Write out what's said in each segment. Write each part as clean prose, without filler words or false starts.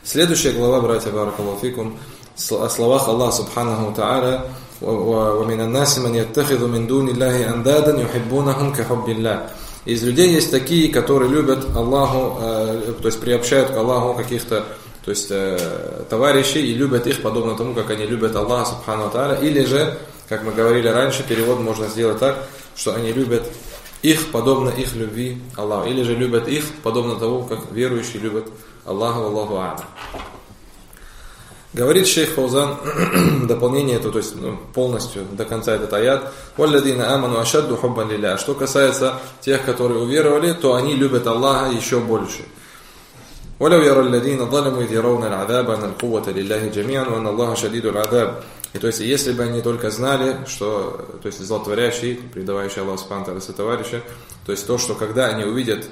Следующая глава, братья, баракаллаху фикум, о словах Аллаха субханаху тааля: وَمِنَ النَّاسِ مَنْ يَتَّخِذُ مِنْ دُونِ اللَّهِ أَنْدَادًا يُحِبُّونَهُمْ كَحُبِّ اللَّهِ. Из людей есть такие, которые любят Аллаху, то есть приобщают к Аллаху каких-то, то есть товарищей, и любят их подобно тому, как они любят Аллаха субхану тааля. Или же, как мы говорили раньше, перевод можно сделать так, что они любят их подобно их любви Аллаху. Или же любят их подобно тому, как верующие любят Аллаху, Аллаху а'лам. Говорит шейх Фаузан, дополнение это, то есть полностью до конца этот аят: وَالَّذِينَ آمَنُوا أَشَدُّ حُبًّا لِلَّهِ. Что касается тех, которые уверовали, то они любят Аллаха еще больше. وَلَوْ يَرَى الَّذِينَ ظَلَمُوا إِذْ يَرَوْنَ الْعَذَابَ أَنَّ الْقُوَّةَ لِلَّهِ جَمِيعًا وَأَنَّ اللَّهَ شَدِيدُ الْعَذَابِ. И то есть, если бы они только знали, что, то есть, злотворящие, предавающие Аллаху субхану тааля сотоварища, то есть, то, что когда они увидят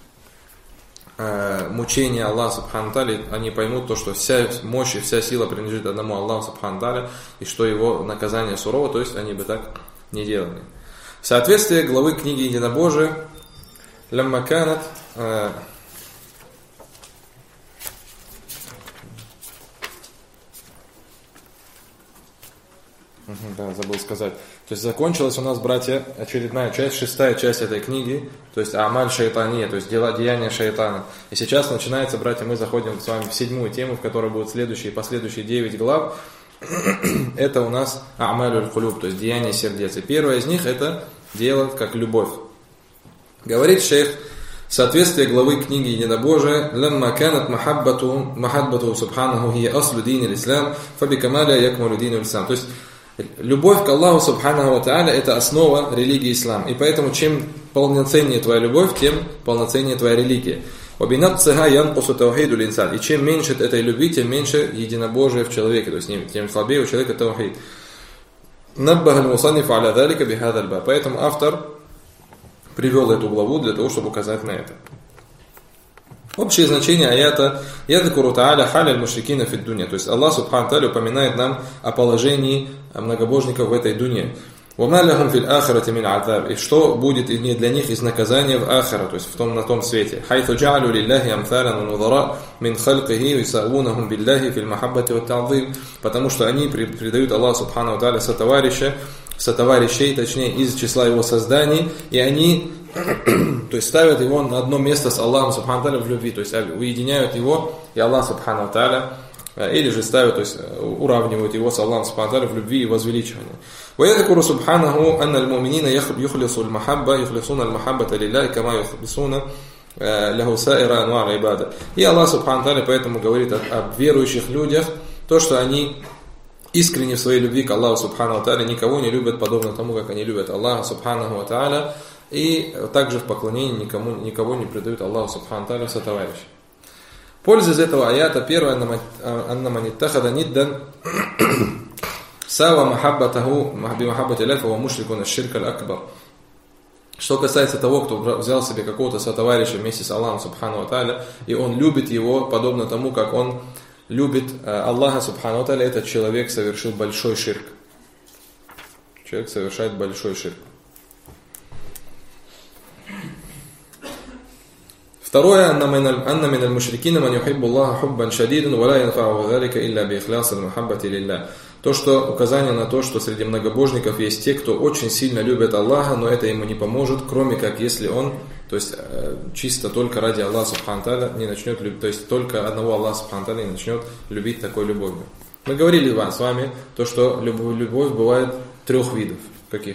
мучения Аллаха субхану тааля, они поймут то, что вся мощь и вся сила принадлежит одному Аллаху субхану тааля, и что его наказание сурово, то есть, они бы так не делали. В соответствии главы книги Единобожия, «Лямма канат», да, забыл сказать. То есть закончилась у нас, братья, очередная часть, 6-я часть этой книги, то есть амаль шайтания, то есть деяния шайтана. И сейчас начинается, братья, мы заходим с вами в 7-ю тему, в которой будут следующие и последующие 9 глав. Это у нас амаль аль-кулюб, то есть деяния сердец. И первое из них это дело как любовь. Говорит шейх, соответствие главы книги Единобожия: «Лямма канат махаббату субханаху хия аслу дин аль-ислам, фабикамаля якмулу дин аль-ислам». То есть любовь к Аллаху субханаху ва тааля это основа религии ислам. И поэтому чем полноценнее твоя любовь, тем полноценнее твоя религия. И чем меньше этой любви, тем меньше единобожия в человеке, то есть тем слабее у человека таухид. Поэтому автор привел эту главу для того, чтобы указать на это. Общее значение аята: «Ядзкуру та'аля халя аль-мушрикина фид дуня». То есть Аллах субхану тааля упоминает нам о положении многобожников в этой дуне. «Вама лахум фил ахирати мин азаб». И что будет для них из наказания в ахира, то есть на том свете. «Хайθу джа'алу лилляхи амтhalan ва нудара мин халқихи юсавунахум биллахи фил махаббати ва та'зим». Потому что они предают Аллаху субхану тааля сотоварищей, точнее, из числа его созданий, и они, то есть, ставят его на одно место с Аллахом субхану тааля в любви, то есть уединяют его и Аллах субхану тааля, или же ставят, то есть уравнивают его с Аллахом субхану тааля в любви и возвеличивании. وَيَذْكُرُ سُبْحَانَهُ أَنَّ الْمُؤْمِنِينَ يُخْلِصُونَ الْمَحَبَّةَ لِلَّهِ كَمَا يُخْلِصُونَ لَهُ سَائِرَ أَنْوَاعِ الْعِبَادَةِ. И Аллах субхану тааля поэтому говорит об верующих людях, то, что они искренне в своей любви к Аллаху субхану тааля, никого не любят подобно тому, как они любят Аллаха субхану тааля, и также в поклонении никого не предают Аллаху субхану тааля сотоварища. Польза из этого аята: первое, анна ман иттахада ниддан сава махаббатаху бимахаббати ляхи ва мушрикун аш-ширк аль-акбар. Что касается того, кто взял себе какого-то сотоварища вместе с Аллахом субхану тааля, и он любит его подобно тому, как он любит Аллаха субхану тааля, этот человек совершил большой ширк. Человек совершает большой ширк. Второе, анна мин аль-мушрикина ман юхиббу Аллаха хуббан шадидан ва ла янфа'у залика илля би ихляс аль-махаббати лиллах. То, что указание на то, что среди многобожников есть те, кто очень сильно любит Аллаха, но это ему не поможет, кроме как если он, то есть чисто только ради Аллаха субхану тааля не начнет любить, то есть только одного Аллаха субхану тааля не начнет любить такой любовью. Мы говорили с вами то, что любовь бывает 3 видов. Каких?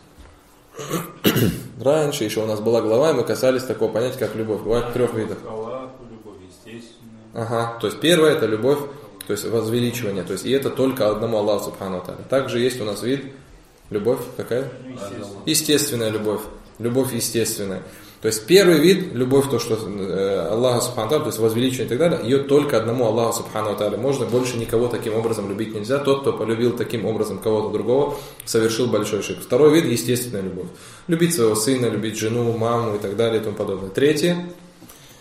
Раньше еще у нас была глава, и мы касались такого понятия, как любовь. Бывает 3 видов. Любовь естественная. Ага, то есть первое это любовь, то есть возвеличивание, то есть и это только одному Аллаху субхану тааля. Также есть у нас вид любовь какая? Естественная любовь. Любовь естественная. То есть первый вид, любовь, то, что Аллаха субхану тааля, то есть возвеличивание и так далее, ее только одному Аллаху субхану тааля можно, больше никого таким образом любить нельзя. Тот, кто полюбил таким образом кого-то другого, совершил большой ширк. Второй вид – естественная любовь. Любить своего сына, любить жену, маму и так далее и тому подобное. Третье –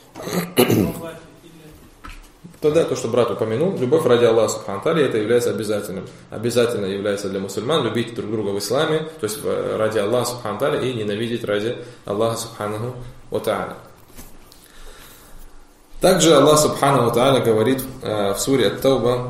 тогда то, что брат упомянул, любовь ради Аллаха субхану тааля, это является обязательным. Обязательно является для мусульман любить друг друга в исламе, то есть ради Аллаха субхану тааля, и ненавидеть ради Аллаха субхану ва тааля. Также Аллах Субхану ва Тааля говорит в суре Ат-Тауба,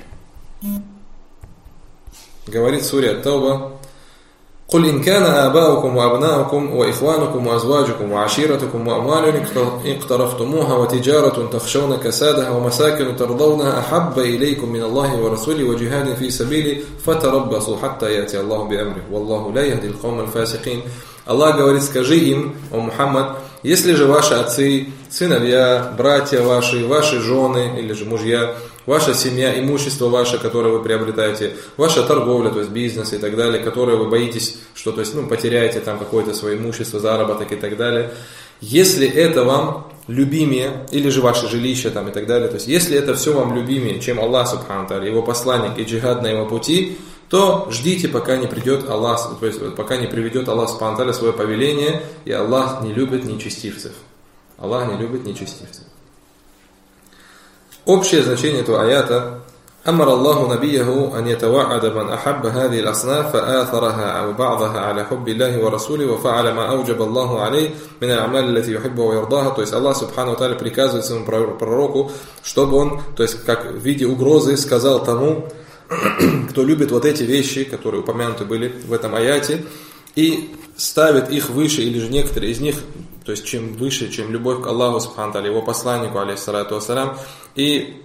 قل إن كان آباؤكم وأبناؤكم وإخوانكم وأزواجكم وعشيرتكم وأموال اقترفتموها وتجارة تخشون كسادها ومساكن ترضونها أحب إليكم من الله ورسوله وجهاد في سبيله فتربصوا حتى يأتي الله بأمره والله لا يهدي القوم الفاسقين. Аллах говорит: скажи им, о Мухаммад, если же ваши отцы, сыновья, братья ваши, ваши жены или же мужья, ваша семья, имущество ваше, которое вы приобретаете, ваша торговля, то есть бизнес и так далее, которое вы боитесь, что то есть, потеряете там какое-то свое имущество, заработок и так далее, если это вам любимее, или же ваше жилище там и так далее, то есть если это все вам любимее, чем Аллах Субхану Тааля, его посланник и джихад на его пути, то ждите, пока не придет Аллах, то есть пока не приведет Аллах Субхану Тааля свое повеление, и Аллах не любит нечестивцев. Аллах не любит нечестивцев. Общее значение этого аята: أمر الله نبيه أن يتوعد من أحب هذه الأصناف فآثرها أو بعضها على حب الله ورسوله وفعل ما أوجب الله عليه من الأعمال التي يحب ويرضاها. То есть Аллах Субхану ва Тааля приказывает своему пророку, чтобы он, то есть как в виде угрозы, сказал тому, кто любит вот эти вещи, которые упомянуты были в этом аяте, и ставит их выше, или же некоторые из них, то есть чем выше, чем любовь к Аллаху Субхану ва Тааля, его посланнику, алейхиссалату вассалям, и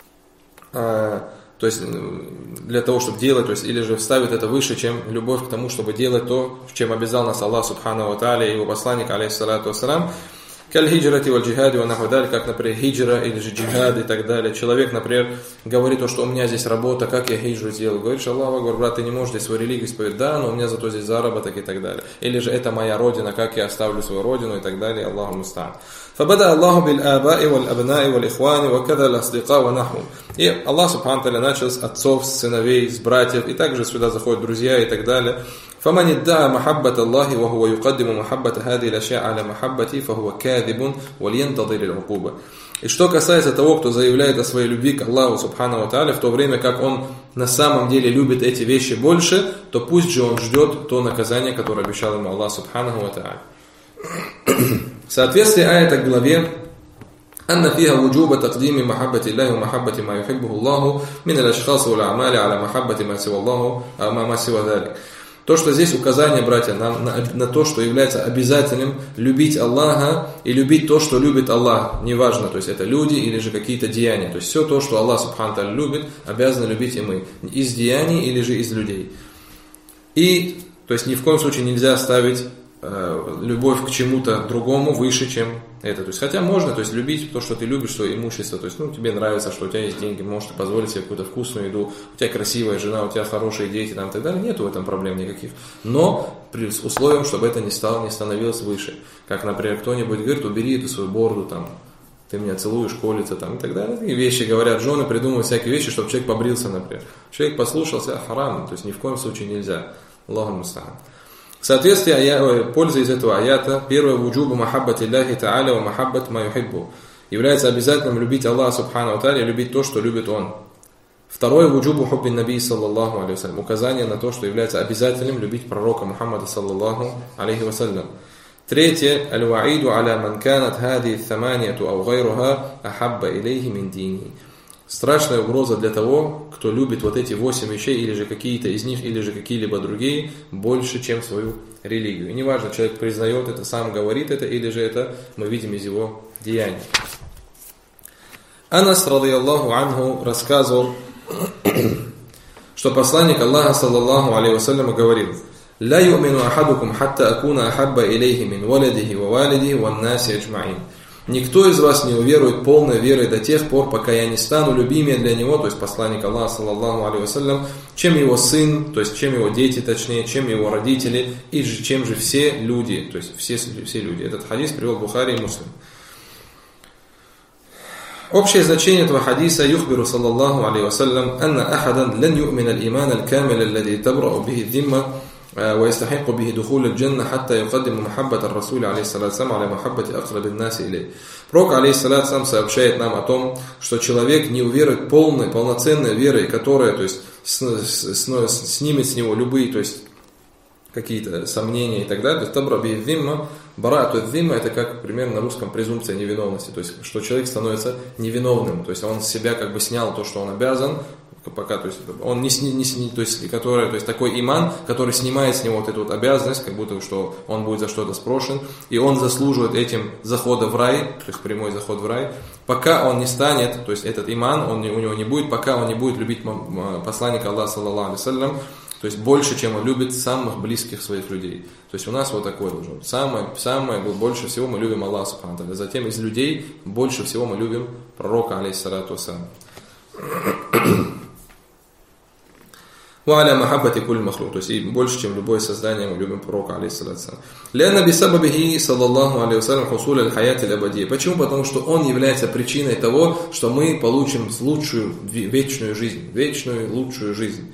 то есть для того, чтобы делать, то есть или же ставит это выше, чем любовь к тому, чтобы делать то, чем обязал нас Аллах Субхану ва Тааля и его посланник, алейхиссалату вассалям. Каль-хиджрати валь-джихади ва-нахудаль, как, например, хиджра или же джихад и так далее. Человек, например, говорит, что у меня здесь работа, как я хиджру сделаю? Говоришь: Аллаху акбар, брат, ты не можешь здесь свою религию исповедовать. Да, но у меня зато здесь заработок и так далее. Или же это моя родина, как я оставлю свою родину и так далее. Аллаху муста'ан. فبدأ الله بالآباء والأبناء والإخوان وكذا الأصدقاء ونحوهم. И Аллах Субхану Тааля начал с отцов, с сыновей, с братьев, и также сюда заходят друзья и так далее. فمن ادعى محبة الله وهو يقدم محبة هذه الأشياء على محبته فهو كاذب ولينتظر العقوبة. И что касается того, кто заявляет о своей любви к Аллаху Субхану ва Тааля, в то время как он на самом деле любит эти вещи больше, то пусть же он ждет то наказание, которое обещал ему Аллах Субхану ва Тааля. В соответствии аята к главе أن فيها وجوب تقديم محبة الله ومحبة ما يحبه الله من الأشخاص والأعمال على محبة ما سوى الله ما سوى ذلك. То, что здесь указание, братья, на то, что является обязательным любить Аллаха и любить то, что любит Аллах, неважно, то есть это люди или же какие-то деяния. То есть все то, что Аллах Субхану Тааля любит, обязаны любить и мы, из деяний или же из людей. И, то есть ни в коем случае нельзя ставить любовь к чему-то другому выше, чем это. То есть, хотя можно, то есть, любить то, что ты любишь, свое имущество. То есть, тебе нравится, что у тебя есть деньги, можешь позволить себе какую-то вкусную еду, у тебя красивая жена, у тебя хорошие дети там, и так далее. Нету в этом проблем никаких. Но с условием, чтобы это не становилось выше. Как, например, кто-нибудь говорит: убери эту свою бороду, там, ты меня целуешь, колется, там, и так далее. Такие вещи говорят, жены придумывают всякие вещи, чтобы человек побрился, например. Человек послушался, харам, то есть ни в коем случае нельзя. Аллаху муста'ан. В соответствии, пользуясь этого аята, первое: вуджубу махаббати Аллахи Та'аля ва махаббат ма юхиббу. Является обязательным любить Аллаха Субхану ва Тааля и любить то, что любит Он. Второе: вуджубу хубби наби саллаллаху алейхи вассалям. Указание на то, что является обязательным любить пророка Мухаммада саллаллаху алейхи вассалям. Третье: аль-ва'iду аля ман канат хади тhamанiyatu ау гайруха ахабба илейхи мин дини. Страшная угроза для того, кто любит вот эти 8 вещей, или же какие-то из них, или же какие-либо другие, больше, чем свою религию. И неважно, человек признает это, сам говорит это, или же это мы видим из его деяний. Анас, радийаллаху анху, рассказывал, что посланник Аллаха, саллаллаху алейхи вассалям, говорил: «Ла ю'мину ахадукум хатта акуна ахабба илейхи мин валидихи ва валидихи ван наси аджмаин». Никто из вас не уверует полной верой до тех пор, пока я не стану любимее для него, то есть посланник Аллаха, саллаллаху алейхи вассалям, чем его сын, то есть чем его дети, точнее, чем его родители, и чем же все люди, то есть все люди. Этот хадис привел Бухари и Муслим. Общее значение этого хадиса: юхбиру саллаллаху алейхи вассалям анна ахадан лан ю'мин аль-иман аль-камил аллади табрa'u bihi адh-dhimma ويستحق به دخول الجنة حتى يقدم محبة الرسول عليه الصلاة والسلام على محبة أقرب الناس إليه. Пророк, алейхиссалату вассалям, сообщает нам о том, что человек не уверует полноценной верой, которая, то есть, снимет с него любые, то есть, какие-то сомнения и так далее. То есть, табра би-димма, бараату адь-зимма это как примерно на русском презумпция невиновности, то есть что человек становится невиновным, то есть он с себя как бы снял то, что он обязан, пока, то есть он то есть такой иман, который снимает с него вот эту вот обязанность, как будто что он будет за что-то спрошен, и он заслуживает этим захода в рай, то есть прямой заход в рай, пока он не станет, то есть этот иман, у него не будет, пока он не будет любить посланника Аллаха, саллаллаху алейхи ва саллям, то есть больше, чем он любит самых близких своих людей. То есть у нас вот такое должно быть. Самое больше всего мы любим Аллаха, субхану ва тааля. Затем из людей больше всего мы любим пророка, алейхиссалату вассалям. وعلى محبة كل مخلوق, то есть и больше, чем любое создание, мы любим пророка, алейхиссалату вассалям. لأن بسببه صلى الله عليه وسلم حصول الحياة الأبدية. Почему? Потому что он является причиной того, что мы получим лучшую вечную жизнь, вечную лучшую жизнь.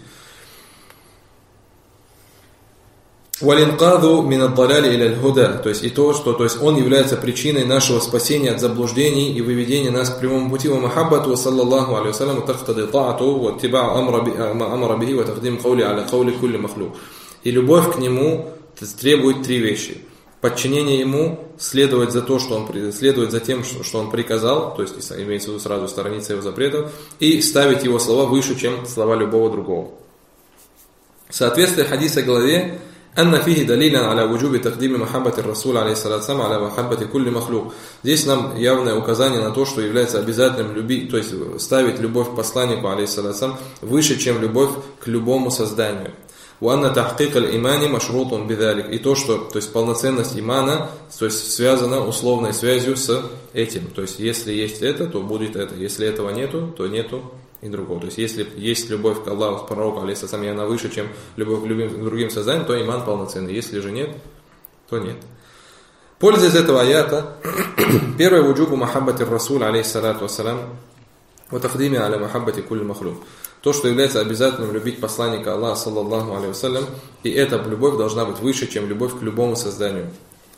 وَالْإِنْقَاذُ مِنَ الضَّلَالِ إِلَى الْهُدَى, то есть и то, что, то есть он является причиной нашего спасения от заблуждений и выведения нас к прямому пути. وَمَحَبَّةُ صلى الله عليه وسلم تقتضي طاعته واتباع ما أمر به وتقديم قولي على قول كل مخلوق. И любовь к нему требует три вещи: подчинение ему, следовать за тем, что он приказал, то есть имеется в виду сразу сторониться его запретов, и ставить его слова выше, чем слова любого другого. Соответствие хадиса главе أن فيه دليلا على وجوب تقديم محبة الرسول عليه الصلاة والسلام على محبة كل مخلوق. Здесь нам явное указание на то, что является обязательным любить, то есть ставить любовь к посланнику алейхиссалату вассалям выше, чем любовь к любому созданию. وأن تحقيق الإيمان مشروط بذلك. И то, что, то есть полноценность имана, то есть связана условной связью с этим. То есть если есть это, то будет это. Если этого нету, то нету и другого. То есть если есть любовь к Аллаху, к пророку, алейхиссалам, и она выше, чем любовь к другим созданиям, то иман полноценный. Если же нет, то нет. Польза из этого аята. Первое: вуджубу махаббати расуль, алейхиссалату вассалам, ва тахдими аля махаббати кулли махлук. То, что является обязательным любить посланника Аллаха, саллаллаху алейхи вассалям, и эта любовь должна быть выше, чем любовь к любому созданию.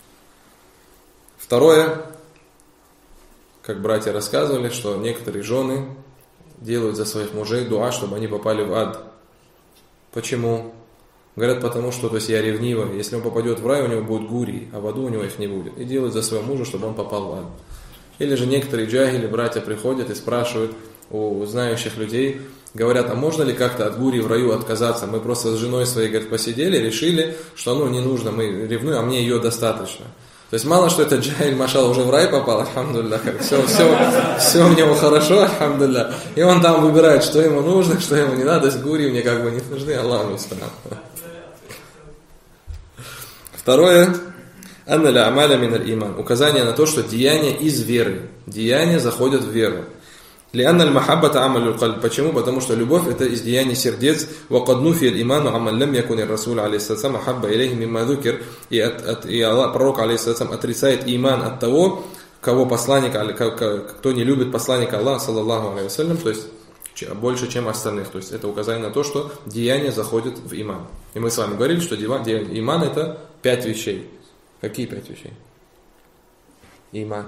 Второе: как братья рассказывали, что некоторые жены делают за своих мужей дуа, чтобы они попали в ад. Почему? Говорят, потому что, то есть я ревнива, если он попадет в рай, у него будут гурии, а в аду у него их не будет. И делают за своего мужа, чтобы он попал в ад. Или же некоторые джахили, братья, приходят и спрашивают у знающих людей, говорят, а можно ли как-то от гурии в раю отказаться? Мы просто с женой своей, говорят, посидели, решили, что не нужно, мы ревнуем, а мне ее достаточно. То есть мало, что этот джахиль, машалла, уже в рай попал, альхамдулилля, все у него хорошо, альхамдулилля. И он там выбирает, что ему нужно, что ему не надо. То есть гурии мне как бы не нужны, Аллах муста'ан. Второе: анна ля амаля миналь иман. Указание на то, что деяния из веры. Деяния заходят в веру. لأن المحبة عمل القلب. Почему? Потому что любовь это из деяний сердец. وقد نفي الإيمان عمن لم يكن الرسول عليه الصلاة والسلام أحب إليه مما ذكر. И пророк алейхиссалям отрицает иман от того, кого посланник, кто не любит посланника Аллаха, саллаллаху алейхи вассалям, то есть больше, чем остальных. То есть это указание на то, что деяния заходят в иман. И мы с вами говорили, что иман это 5 вещей. Какие 5 вещей? Иман.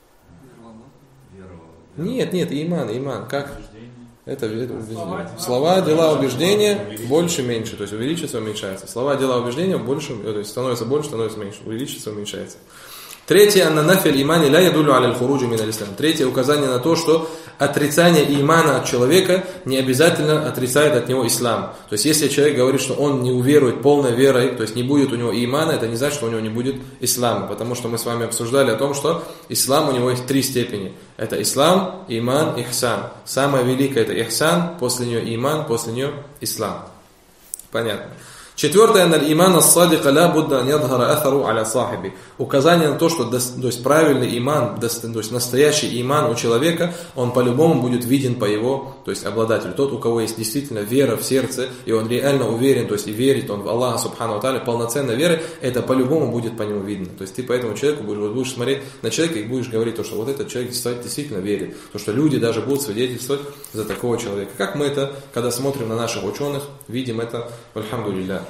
Нет, иман. Как? Это слова, дела, убеждения больше, меньше. То есть увеличивается, уменьшается. Слова, дела, убеждения больше, то есть становится больше, становится меньше. Увеличивается, уменьшается. Третье: анна нафиль имани ля ядулю аля аль-хуруджи мин аль-ислам. Третье указание на то, что отрицание имана от человека не обязательно отрицает от него ислам. То есть если человек говорит, что он не уверует полной верой, то есть не будет у него имана, это не значит, что у него не будет ислама. Потому что мы с вами обсуждали о том, что ислам у него есть 3 степени. Это ислам, иман, ихсан. Самое великое это ихсан, после нее иман, после нее ислам. Понятно. Четвертое: иман ас-садика ла будда ан ядхара атharу аля сахиби. Указание на то, что то есть правильный иман, то есть настоящий иман у человека, он по-любому будет виден по его, то есть обладателю. Тот, у кого есть действительно вера в сердце, и он реально уверен, то есть и верит он в Аллаха субхану ва тааля, полноценной веры, это по-любому будет по нему видно. То есть ты по этому человеку будешь смотреть на человека и будешь говорить, то, что вот этот человек действительно верит. То, что люди даже будут свидетельствовать за такого человека. Как мы это, когда смотрим на наших ученых, видим это, альхамдулилля.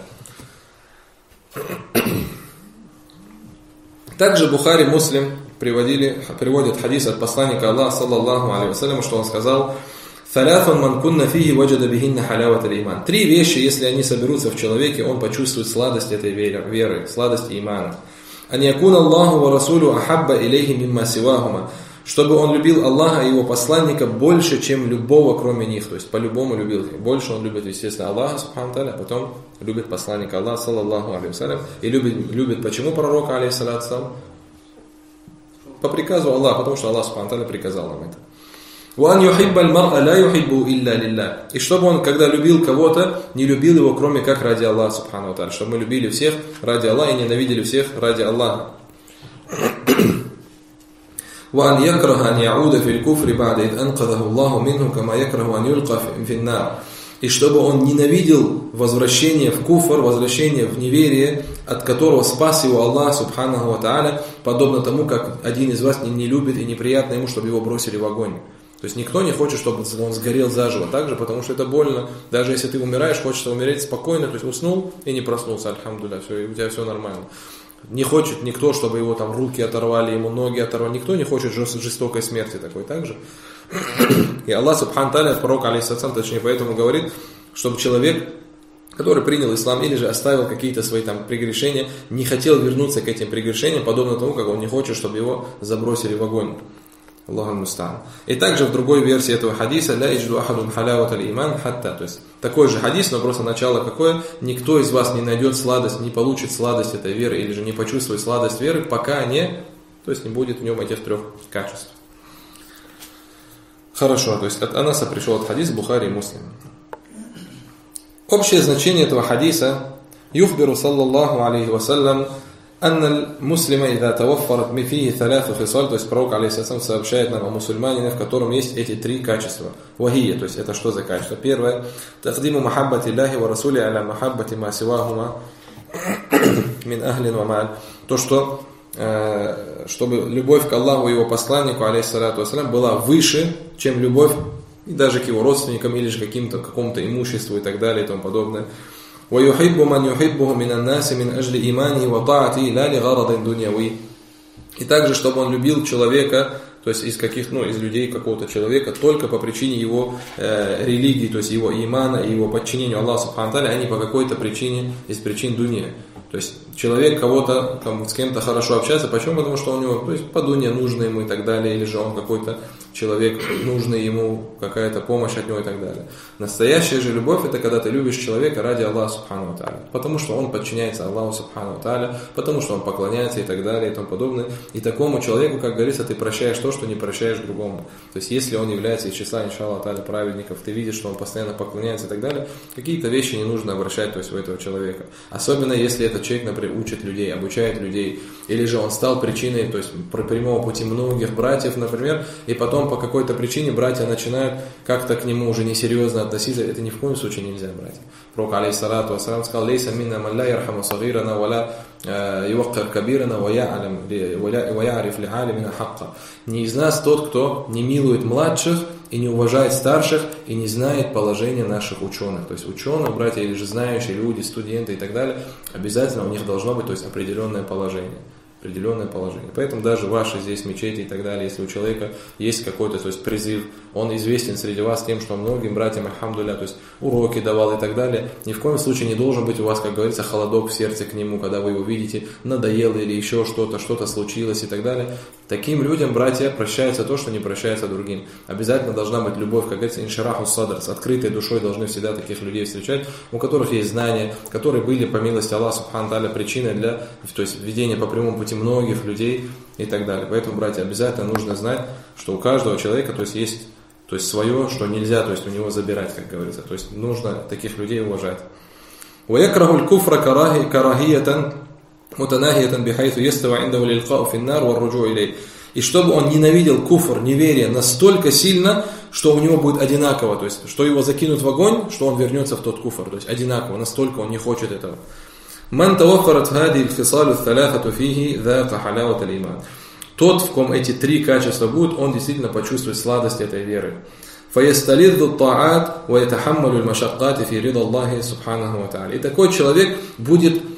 Также Бухари, Муслим приводят хадис от посланника Аллаха, саллаллаху алейхи вассалям, что он сказал: «Саляфун ман кунна фихи ваджада бихинна халяват аль-иман». 3 вещи, если они соберутся в человеке, он почувствует сладость этой веры, сладость имана. ан якуна Аллаху ва расулю ахабба илейхи мимма сивахума, чтобы он любил Аллаха и его посланника больше, чем любого, кроме них. То есть по-любому любил их. Больше он любит, естественно, Аллаха, субхану та'аля, а потом любит посланника Аллаха, саллаллаху алейхи вассалям. И любит почему пророка, алейхиссалату, по приказу Аллаха, потому что Аллах, субхану та'аля, приказал нам это. وَأَنْ يُحِبَّ الْمَرْءَ لَا يُحِبُّهُ إِلَّا لِلَّهِ. И чтобы он, когда любил кого-то, не любил его, кроме как ради Аллаха, субхану та'аля. Чтобы мы любили всех ради Аллаха и ненавидели всех ради Аллаха. وأن يكره أن يعود في الكفر بعد إذ أنقذه الله منه كما يكره أن يلقى في النار. И чтобы он ненавидел возвращение в куфр, возвращение в неверие, от которого спас его Аллах, субханаху ва тааля, подобно тому, как один из вас не любит и неприятно ему, чтобы его бросили в огонь. То есть никто не хочет, чтобы он сгорел заживо также, потому что это больно. Даже если ты умираешь, хочется умереть спокойно, то есть уснул и не проснулся, альхамдулилля, все, у тебя все нормально. Не хочет никто, чтобы его там руки оторвали, ему ноги оторвали. Никто не хочет жестокой смерти такой, так же. И Аллах, субхану та'аля, пророк, алейхиссалям, точнее, поэтому говорит, чтобы человек, который принял ислам или же оставил какие-то свои там прегрешения, не хотел вернуться к этим прегрешениям, подобно тому, как он не хочет, чтобы его забросили в огонь. Аллаху муста'ан. И также в другой версии этого хадиса «Ля иджду ахадун халяват аль-иман хатта». То есть такой же хадис, но просто начало какое? Никто из вас не найдет сладость, не получит сладость этой веры, или же не почувствует сладость веры, пока не будет в нем этих трех качеств. Хорошо, то есть от Анаса пришел от хадис Бухари и Муслим. Общее значение этого хадиса «Юхбиру саллаллаху алейхи вассалям анна муслима ида таваффарат фихи таляту хисаль», то есть пророк алейхиссалям сообщает нам о мусульманине, в котором есть эти три качества. Вахия, то есть это что за качество? Первое, тагдиму махаббати Аллахи ва расули аля махаббати ма сивахума мин ахлин ва маль. То, что чтобы любовь к Аллаху и его посланнику, алейхиссалату вассалям, была выше, чем любовь и даже к его родственникам или же какому-то имуществу и так далее и тому подобное. وَيُحِبُّ مَنْ يُحِبُّهُ مِنَ النَّاسِ مِنْ أَجْلِ إِيمَانِهِ وَطَاعَتِهِ لَا لِغَرَضٍ دُنْيَوِيٍّ. И также, чтобы он любил человека, то есть из людей какого-то человека, только по причине его религии, то есть его имана и его подчинению Аллаху субхану та'аля, а не по какой-то причине, из причин дунья. То есть человек кого-то, с кем-то хорошо общается, почему? Потому что у него, то есть по дуне нужно ему и так далее, или же он какой-то человек, нужный ему какая-то помощь от него и так далее. Настоящая же любовь — это когда ты любишь человека ради Аллаха субхану та'аля, потому что он подчиняется Аллаху субхану та'аля, потому что он поклоняется и так далее и тому подобное. И такому человеку, как говорится, ты прощаешь то, что не прощаешь другому. То есть если он является из числа, иншаллах та'аля, праведников, ты видишь, что он постоянно поклоняется и так далее, какие-то вещи не нужно обращать, то есть у этого человека. Особенно если этот человек, например, учит людей, обучает людей, или же он стал причиной, то есть прямого пути многих братьев, например, и потом по какой-то причине братья начинают как-то к нему уже несерьезно относиться, это ни в коем случае нельзя, братья. Пророк, алейхиссалату вассалям, сказал: «Лейса минна ман ла ярхаму сагирана, ва ла юваккар кабирана, ва я'риф ли алимина хакка». Не из нас тот, кто не милует младших и не уважает старших, и не знает положения наших ученых. То есть ученые, братья, или же знающие люди, студенты и так далее, обязательно у них должно быть, то есть определенное положение. Поэтому даже ваши здесь мечети и так далее, если у человека есть какой-то, то есть призыв, он известен среди вас тем, что многим братьям, альхамдулилля, то есть уроки давал и так далее, ни в коем случае не должен быть у вас, как говорится, холодок в сердце к нему, когда вы его видите, надоело или еще что-то случилось и так далее. Таким людям, братья, прощается то, что не прощается другим. Обязательно должна быть любовь, как говорится, иншираху садр, с открытой душой должны всегда таких людей встречать, у которых есть знания, которые были, по милости Аллаха субхану та'аля, причиной для, то есть, ведения по прямому пути многих людей и так далее. Поэтому, братья, обязательно нужно знать, что у каждого человека, то есть свое, что нельзя, то есть у него забирать, как говорится. То есть нужно таких людей уважать. وَيَكْرَهُ الْكُفْرَ كَرَاهِيَةً مُتَنَاهِيَةً بِحَيْثُ يَسْتَوَى عِنْدَهُ لِلْقَاءُ فِي النَّارِ وَالرُّجُوعِ إِلَيْهِ. И чтобы он ненавидел куфр, неверие настолько сильно, что у него будет одинаково, то есть что его закинут в огонь, что он вернется в тот куфр, то есть одинаково, настолько он не хочет этого. «Ман таваффарат хади аль-хисалу th-талятату фихи ذاق халяват аль-иман». Тот, в ком эти три качества будут, он действительно почувствует сладость этой веры. فَيَسْتَلِذُّ الطَّاعَاتِ وَيَتَحَمَّلُ الْمَشَقَّاتِ فِي رِضَى اللَّهِ سُبْحَانَهُ وَتَعَالَى. И такой человек будет,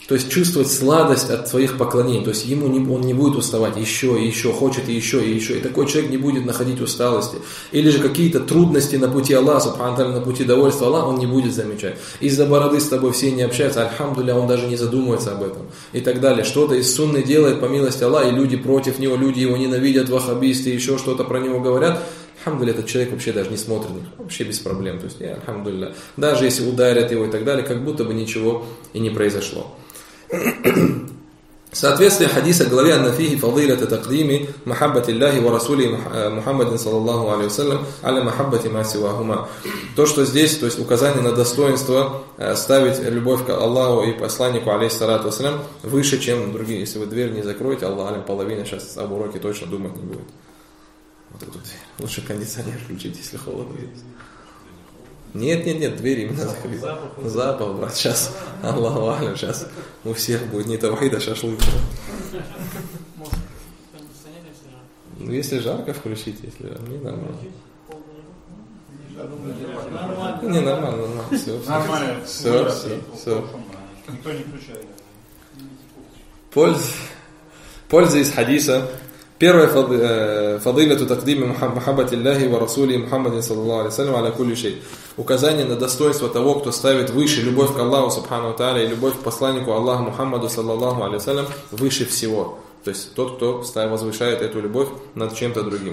То есть чувствовать сладость от своих поклонений. То есть он не будет уставать еще и еще, хочет и еще и еще. И такой человек не будет находить усталости. Или же какие-то трудности на пути Аллаха, субхану тааля, на пути довольства Аллаха, он не будет замечать. Из-за бороды с тобой все не общаются, альхамдулилля, он даже не задумывается об этом. И так далее. Что-то из сунны делает по милости Аллаха, и люди против него, люди его ненавидят, ваххабисты, еще что-то про него говорят. Альхамдулилля, этот человек вообще даже не смотрит, вообще без проблем. То есть, альхамдулилля, даже если ударят его и так далее, как будто бы ничего и не произошло. Соответствие хадиса главе «Аннафихи фадилата такдими махаббати Аллахи ва расули Мухаммадин саллаллаху алейхи вассалям аля махаббати ма сивахума». То, что здесь, то есть указание на достоинство ставить любовь к Аллаху и посланнику алейхи салату вассалям выше, чем другие. Если вы дверь не закроете, Аллах алям, половина сейчас об уроке точно думать не будет. Вот эту дверь. Лучше кондиционер включить, если холодно есть. Нет, двери именно закрыты. Запах, брат, сейчас, Аллаху алям, сейчас у всех будет не тавхид, а шашлык. Ну, если жарко, включить, если не нормально. Не, нормально, все. Никто не включает. Польза из хадиса. Первое, фадилату такдими махаббати Аллахи ва расули Мухаммадин саллаллаху алейхи вассалям аля кулли шей. Указание на достоинство того, кто ставит выше любовь к Аллаху субхану тааля и любовь к посланнику Аллаху Мухаммаду саллаллаху алейхи вассалям выше всего. То есть тот, кто возвышает эту любовь над чем-то другим.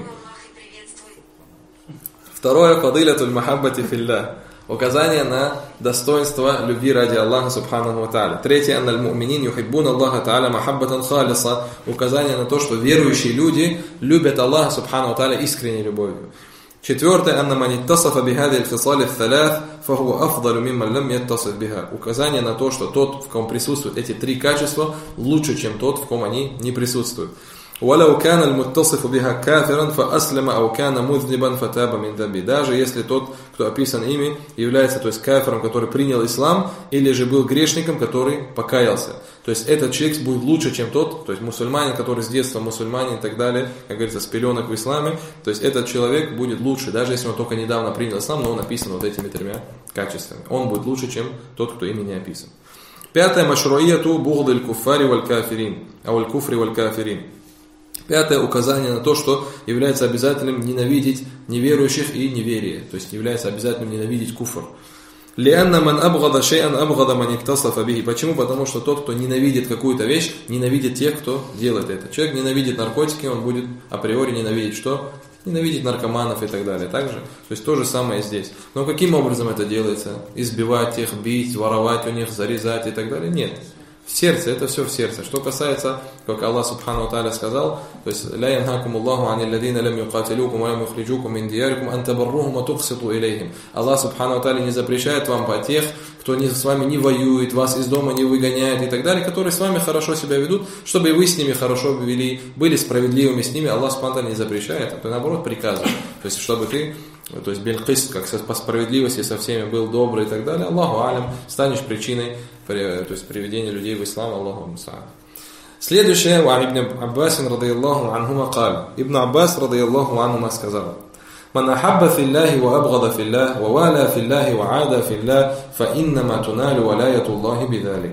Второе, фадилату махаббати филлах. Указание на достоинство любви ради Аллаха субханаху ва тааля. Третье, анналь му'минин юхиббуна Аллаха тааля махаббатан халиса. Указание на то, что верующие люди любят Аллаха субханаху ва тааля искренней любовью. Четвертое, анна ман иттасафа бихади аль-фисали ат-талат, фахуа афдалу мимман лам яттасиф биха. Указание на то, что тот, в ком присутствуют эти три качества, лучше, чем тот, в ком они не присутствуют. وَلَوْ كَانَ الْمُتَّصِفُ بِهَا كَافِرًا فَأَسْلَمَ أَوْ كَانَ مُذْنِبًا فَتَابَ مِنْ ذَنْبِهِ. Даже если тот, кто описан ими, является, то есть кафиром, который принял ислам, или же был грешником, который покаялся. То есть этот человек будет лучше, чем тот, то есть мусульманин, который с детства мусульманин и так далее, как говорится, с пеленок в исламе. То есть этот человек будет лучше, даже если он только недавно принял ислам, но он описан вот этими тремя качествами. Он будет лучше, чем тот, кто ими не описан. Пятое, машруияту бугд аль-куффари валь-кафирин, ауль-куфри валь-кафирин. Пятое, указание на то, что является обязательным ненавидеть неверующих и неверие. То есть является обязательным ненавидеть куфр. لِأَنَّ مَنْ أَبْغَضَ شَيْئًا أَبْغَضَ مَنْ اكْتَصَفَ بِهِ. Почему? Потому что тот, кто ненавидит какую-то вещь, ненавидит тех, кто делает это. Человек ненавидит наркотики, он будет априори ненавидеть что? Ненавидеть наркоманов и так далее. Также, то есть то же самое здесь. Но каким образом это делается? Избивать их, бить, воровать у них, зарезать и так далее? Нет. В сердце, это все в сердце. Что касается, как Аллах субхану ва тааля сказал, то есть لا ينهاكم الله عن الذين لم يقاتلوكم ولم يخرجوكم من دياركم أن تبروهم وتقسطوا إليهم. Аллах субхану ва тааля не запрещает вам по тех, кто с вами не воюет, вас из дома не выгоняет и так далее, которые с вами хорошо себя ведут, чтобы и вы с ними хорошо вели, были справедливыми с ними. Аллах субхану ва тааля не запрещает, а наоборот приказывает. То есть чтобы ты, то есть бель-кист, как по справедливости со всеми был добрый и так далее, Аллаху алям, станешь причиной, то есть приведения людей в ислам, Аллаху муса'ан. Следующее, у Ибн Аббас радийаллаху анхума каль. Ибн Аббас радийаллаху анхума сказал: «Ман ахабба филлахи ва абгада филлах, ва вала филлахи ва ада филлах, фа иннама туналю валаяту Аллахи бидалик».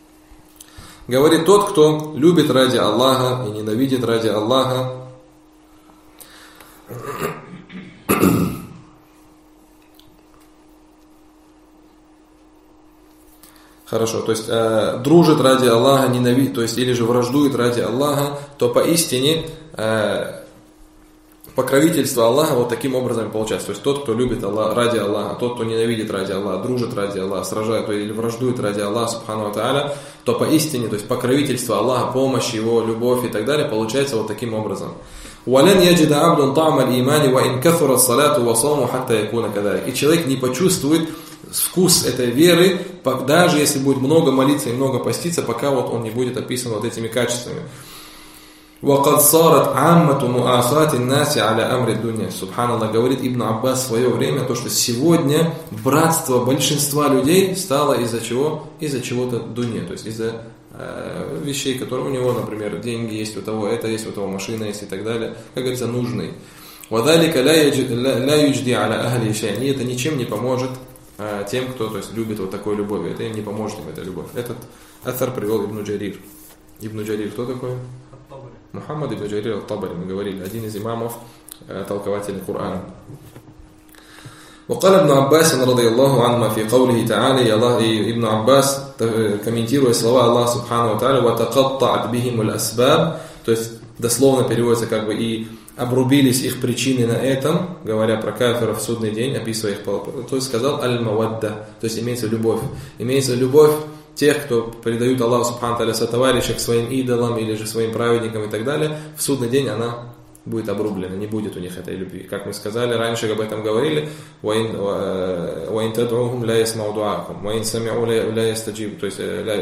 Говорит, тот, кто любит ради Аллаха и ненавидит ради Аллаха, хорошо, то есть дружит ради Аллаха, ненавидит, то есть или же враждует ради Аллаха, то поистине покровительство Аллаха вот таким образом получается. То есть тот, кто любит Аллаха ради Аллаха, тот, кто ненавидит ради Аллаха, дружит ради Аллаха, сражает или враждует ради Аллаха, субхану ва тааля, то поистине, то есть покровительство Аллаха, помощь Его, любовь и так далее получается вот таким образом. وَلَنْ يَجِدَ عَبْدٌ طَعْمَ الْإِيمَانِ وَإِنْ كَثُرَ الصَّلَاةُ وَصَوْمُ حَتَّى يَكُونَ كَذَلِكَ. И человек не почувствует вкус этой веры, даже если будет много молиться и много поститься, пока вот он не будет описан вот этими качествами. وَقَدْ صَارَتْ عَامَّةُ مُؤَاخَاتِ النَّاسِ عَلَى أَمْرِ الدُّنْيَا. Субханаллах, говорит Ибн Аббас в свое время, то, что сегодня братство большинства людей стало из-за чего? Из-за чего-то дунья, то есть из-за вещей, которые у него, например, деньги есть, у того это есть, у того машина есть и так далее, как говорится, нужные. وَذَلِكَ لَا يُجْدِي عَلَى أَهْلِ شَيْءٍ. И это ничем не поможет тем, кто, то есть, любит вот такой любовью. Это им не поможет им эта любовь. Этот аthар привел Ибн Джарир. Ибн Джарир кто такой? Мухаммад ибн Джарир ат-Табари, мы говорили, один из имамов, толкователей Корана. وقال ابن عباس رضي الله عنهما في قوله تعالى ابن عباس комментируя слова Аллаха субхану ва тааля وتقطعت بهم الأسباب, то есть дословно переводится как бы и обрубились их причины на этом, говоря про кафиров в судный день, описывая их, то есть сказал аль-мавадда, то есть имеется любовь тех, кто предают Аллаху субхану ва тааля сотоварища к своим идолам или же своим праведникам и так далее, в судный день она будет обрублена, не будет у них этой любви. Как мы сказали, раньше об этом говорили, وَإِن تَدْعُوهُمْ لَا يَسْمَعُوا دُعَاءَكُمْ وَإِن سَمِعُوا لَا يَسْتَجِيبُوا, то есть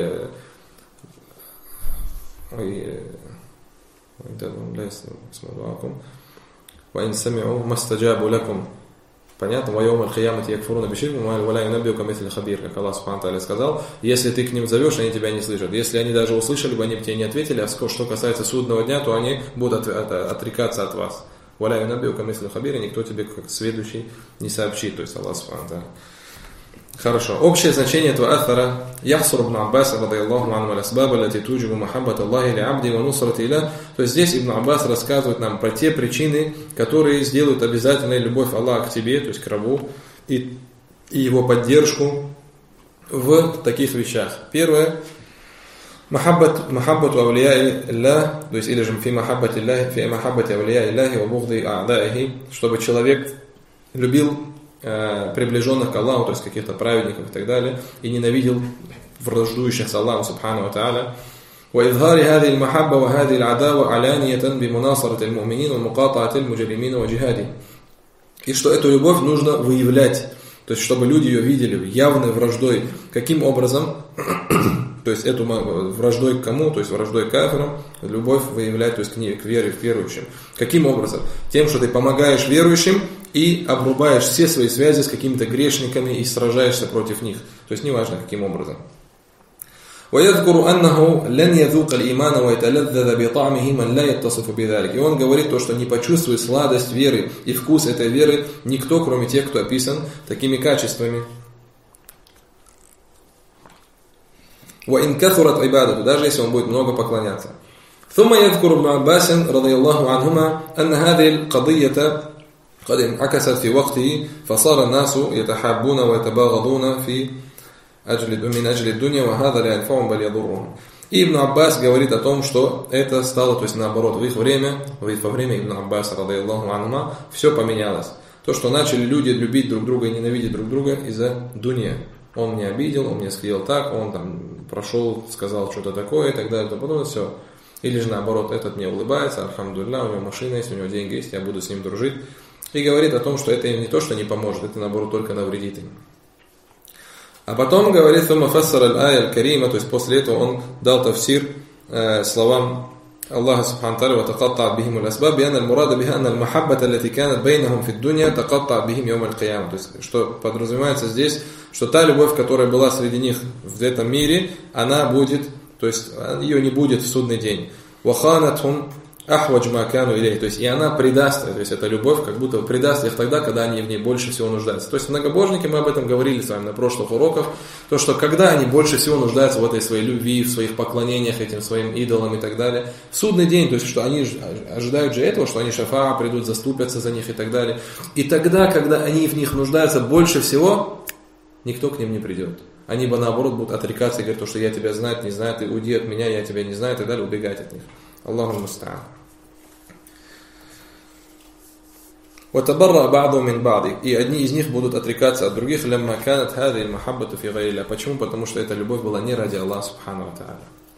وَإِن تَدْعُوهُمْ لَا يَسْمَعُوا دُعَاءَكُمْ وَإِن سَمِعُوا مَا اسْتَجَابُوا لَكُمْ. Понятно? وَيَوْمَ الْقِيَامَةِ يَكْفُرُونَ بِشِرْكِهِمْ وَلَا يُنَبِّئُكَ مِثْلُ خَبِيرٍ, как Аллах субхану ва тааля сказал, если ты к ним зовешь, они тебя не слышат. Если они даже услышали бы, они бы тебе не ответили, а что касается судного дня, то они будут отрекаться от вас. وَلَا يُنَبِّئُكَ مِثْلُ خَبِيرٍ, никто тебе как сведущий не сообщит, то есть Аллах субхану ва тааля. Хорошо. Общее значение этого аthара яхсур ибн Аббас радийаллаху анху аль-асбаб аллати туджибу махаббат Аллахи ли абди ва нусрати илях. То есть здесь Ибн Аббас рассказывает нам про те причины, которые сделают обязательной любовь Аллаха к тебе, то есть к рабу, и его поддержку в таких вещах. Первое — махаббату авлияи Аллах, то есть или же фи махаббати авлияи Аллахи ва бугди а'даихи, чтобы человек любил приближенных к Аллаху, то есть каких-то праведников и так далее, и ненавидел враждующих с Аллахом субхану ва тааля. وإظهار هذه المحبة وهذه العداوة علانية بمناصرة المؤمنين ومقاطعة المجرمين وجهادهم. И что эту любовь нужно выявлять, то есть чтобы люди ее видели явной враждой. Каким образом? То есть эту враждой к кому? То есть враждой к кафирам, любовь выявлять, то есть к вере, к верующим. Каким образом? Тем, что ты помогаешь верующим и обрубаешь все свои связи с какими-то грешниками и сражаешься против них. То есть неважно каким образом. ويذكر أنه لن يذوق الإيمان ويتلذذ بطعمه من لا يتصف بذلك. И он говорит то, что не почувствует сладость веры и вкус этой веры никто, кроме тех, кто описан такими качествами. وإن كثرت عبادته, даже если он будет много поклоняться. ثم يذكر ابن عباس رضي الله عنهما أن هذه القضية قد انعكست في وقته فصار الناس يتحابون ويتباغضون من أجل الدنيا وهذا لا ينفعهم بل يضرهم. И Ибн Аббас говорит о том, что это стало, то есть наоборот, в их время, во время Ибн Аббаса, радийаллаху анхума, все поменялось. То, что начали люди любить друг друга и ненавидеть друг друга из-за дунья. Он меня обидел, он мне сказал так, он там прошел, сказал что-то такое и так далее, то потом все. Или же наоборот, этот мне улыбается, альхамдулилля, у него машина есть, у него деньги есть, я буду с ним дружить. И говорит о том, что это им не то, что не поможет, это наоборот только навредит им. А потом говорит ثم فسر الآية الكريمة, то есть после этого он дал тафсир словам Аллаха субхану ва тааля وتقطعت بهم الأسباب بأن المراد بها أن المحبة التي كانت بينهم في الدنيا تقطع بهم يوم القيامة. То есть что подразумевается здесь, что та любовь, которая была среди них в этом мире, она будет, то есть ее не будет в судный день. وخانتهم أحوج ما كانوا إليه, то есть и она предаст, то есть эта любовь как будто предаст их тогда, когда они в ней больше всего нуждаются. То есть многобожники, мы об этом говорили с вами на прошлых уроках, то что когда они больше всего нуждаются в этой своей любви, в своих поклонениях этим своим идолам и так далее, в судный день, то есть что они ожидают же этого, что они шафа придут, заступятся за них и так далее. И тогда, когда они в них нуждаются больше всего, никто к ним не придет. Они бы наоборот будут отрекаться и говорить, что я тебя знаю, не знаю, ты уйди от меня, я тебя не знаю и так далее, убегать от них. Аллаху муста'ан. وتبرأ بعضهم من بعض, и одни из них будут отрекаться от других. لما كانت هذه المحبة في غير الله. Почему? Потому что эта любовь была не ради Аллаха субхану ва тааля.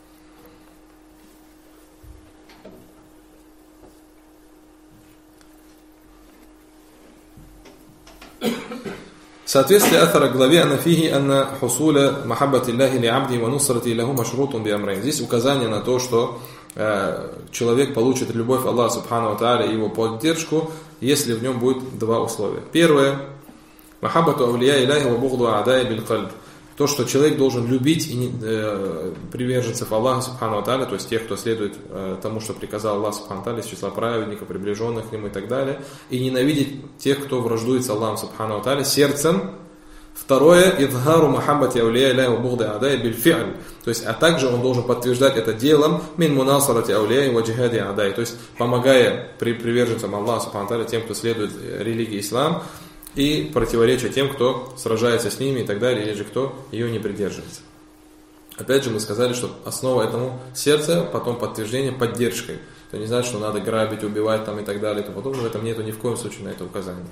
Соответствие аthара главе «Анна фиги анна хусуля махаббати Аллахи ли абди ва нусрати лаху машрутун би амрайн». Здесь указание на то, что человек получит любовь Аллаха субхану ва тааля и его поддержку, если в нем будет два условия. Первое — махаббату авлия Аллахи ва бугду а'дай биль кальб. То, что человек должен любить и приверженцев Аллаха субхану ва тааля, то есть тех, кто следует тому, что приказал Аллах субхану ва тааля, из числа праведников, приближенных к нему и так далее, и ненавидеть тех, кто враждует с Аллахом субхану ва тааля сердцем, Второе, идхару махаббати аулия Илляхи ва бугди а'дай биль фи'ль. То есть, а также он должен подтверждать это делом мин мунасарати аулия ва джихади а'дай. То есть, помогая приверженцам Аллаха субхану ва тааля, тем, кто следует религии ислам, и противоречия тем, кто сражается с ними и так далее, или же кто ее не придерживается. Опять же, мы сказали, что основа этому сердце, потом подтверждение поддержкой. Это не значит, что надо грабить, убивать там и так далее, и тому подобное. В этом нету ни в коем случае на это указания.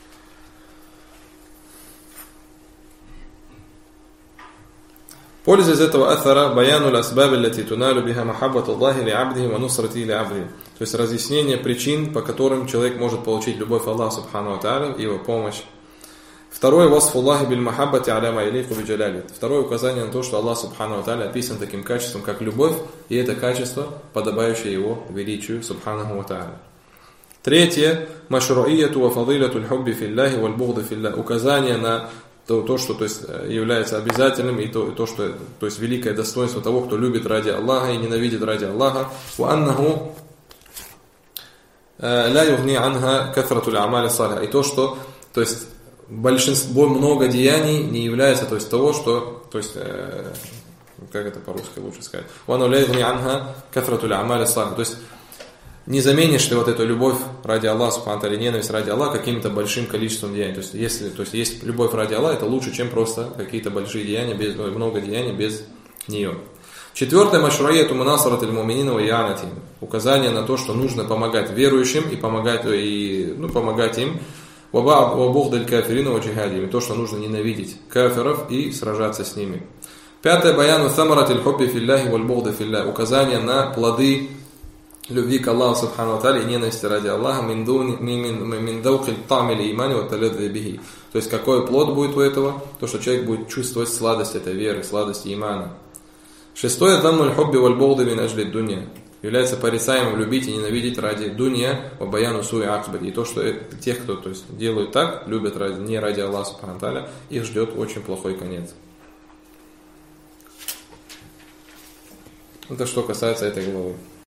Польза из этого аthара баяну л'асбаб аллати туналу биха махаббату Аллахи ли абдихи ва нусрати ли абдихи. То есть разъяснение причин, по которым человек может получить любовь Аллаха субхану ва тааля и его помощь. Второе, васфу Аллахи биль махаббати аля ма илейху би джаляли. Второе указание на то, что Аллах субхану ва тааля описан таким качеством, как любовь, и это качество, подобающее его величию субхану ва тааля. Третье, машру'iяту ва фадиляту аль-хубби филлахи валь бугди филлах. Указание на то, что то есть, является обязательным, и то, что то есть, великое достоинство того, кто любит ради Аллаха и ненавидит ради Аллаха. وَأَنَّهُ لَا يُغْنِي عَنْهَا كَثْرَةُ الْأَعْمَالِ الصَّالِحَةِ. И то, что то есть, большинство, много деяний не является то есть, того, что, то есть, как это по-русски лучше сказать, وَأَنَّهُ لَا يُغْنِي عَنْهَا كَثْرَةُ الْأَعْمَالِ الصَّالِحَةِ. То есть, не заменишь ты вот эту любовь ради Аллаха, субхану тааля, ненависть ради Аллаха каким-то большим количеством деяний. То есть, есть любовь ради Аллаха, это лучше, чем просто какие-то большие деяния, много деяний без нее. Четвертое, машру'iяту мунасарат аль-муминина ва и'анати. Указание на то, что нужно помогать верующим и помогать им. Ва бугд аль-кафирина ва джихади. То, что нужно ненавидеть кафиров и сражаться с ними. Пятое, баяну самарат аль-хубби филлахи валь бугди филлах. Указание на плоды любви к Аллаху субхану ва тааля и ненависти ради Аллаха мин даукиль та'ми л'имани ва талядзи бихи. То есть какой плод будет у этого? То, что человек будет чувствовать сладость этой веры, сладость имана. Шестое, дамму аль-хубби валь бугди мин ажли дунья. Является порицаемым любить и ненавидеть ради дунья ва баяну суи акбади. И то, что тех, кто то есть, делают так, любят не ради Аллаха субхану ва тааля, их ждет очень плохой конец. Это что касается этой главы.